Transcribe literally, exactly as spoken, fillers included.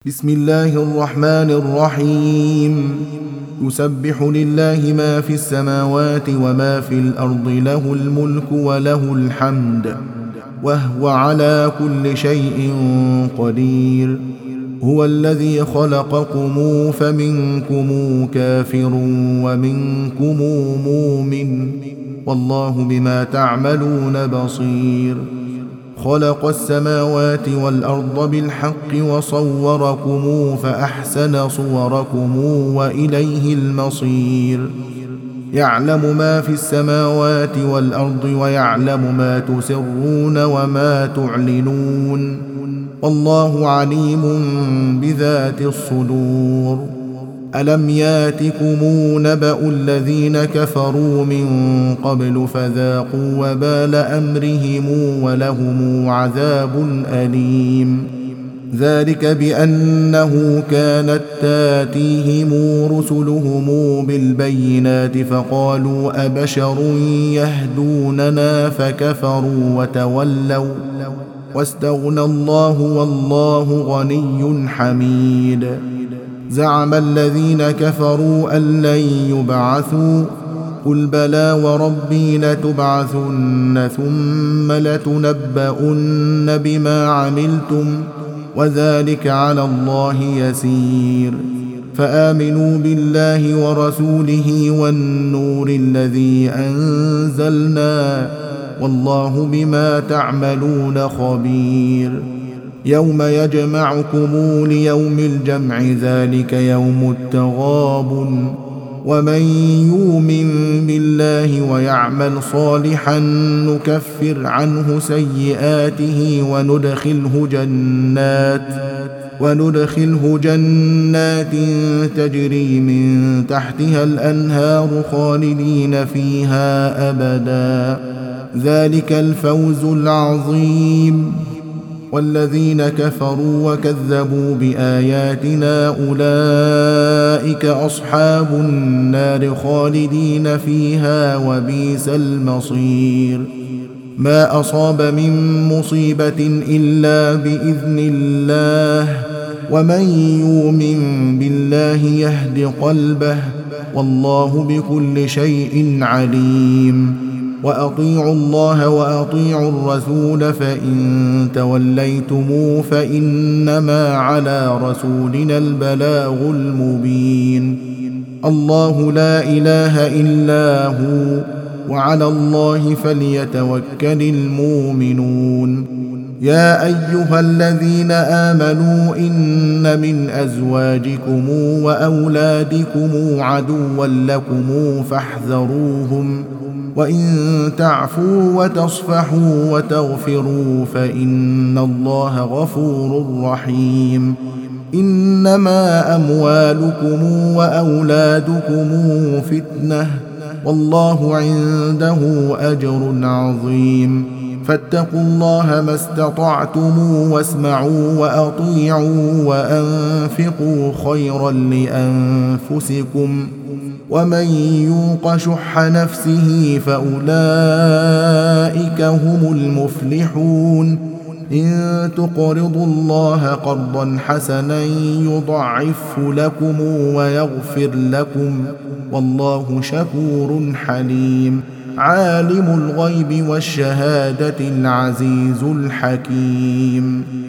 بسم الله الرحمن الرحيم. يسبح لله ما في السماوات وما في الأرض، له الملك وله الحمد وهو على كل شيء قدير. هو الذي خلقكم فمنكم كافر ومنكم مؤمن، والله بما تعملون بصير. خلق السماوات والأرض بالحق وصوركم فأحسن صوركم وإليه المصير. يعلم ما في السماوات والأرض ويعلم ما تسرون وما تعلنون، والله عليم بذات الصدور. ألم ياتكم نبأ الذين كفروا من قبل فذاقوا وبال أمرهم ولهم عذاب أليم. ذلك بأنه كانت تاتيهم رسلهم بالبينات فقالوا أبشر يهدوننا فكفروا وتولوا واستغنى الله والله غني حميد. زعم الذين كفروا أن لن يبعثوا، قل بلى وربي لتبعثن ثم لتنبؤن بما عملتم وذلك على الله يسير. فآمنوا بالله ورسوله والنور الذي أنزلنا، والله بما تعملون خبير. يوم يجمعكم ليوم الجمع، ذلك يوم التغابن. ومن يؤمن بالله ويعمل صالحا نكفر عنه سيئاته وندخله جنات وندخله جنات تجري من تحتها الأنهار خالدين فيها أبدا، ذلك الفوز العظيم. والذين كفروا وكذبوا بآياتنا أولئك أصحاب النار خالدين فيها وبئس المصير. ما أصاب من مصيبة إلا بإذن الله، ومن يؤمن بالله يهد قلبه، والله بكل شيء عليم. وأطيعوا الله وأطيعوا الرسول، فإن توليتم فإنما على رسولنا البلاغ المبين. الله لا إله إلا هو، وعلى الله فليتوكل المؤمنون. يا أيها الذين آمنوا إن من أزواجكم وأولادكم عدوا لكم فاحذروهم، وإن تعفوا وتصفحوا وتغفروا فإن الله غفور رحيم. إنما أموالكم وأولادكم فتنة، والله عنده أجر عظيم. فاتقوا الله ما استطعتم واسمعوا وأطيعوا وأنفقوا خيرا لأنفسكم، ومن يوق شح نفسه فأولئك هم المفلحون. إن تقرضوا الله قرضا حسنا يضعفه لكم ويغفر لكم، والله شكور حليم. عالم الغيب والشهادة العزيز الحكيم.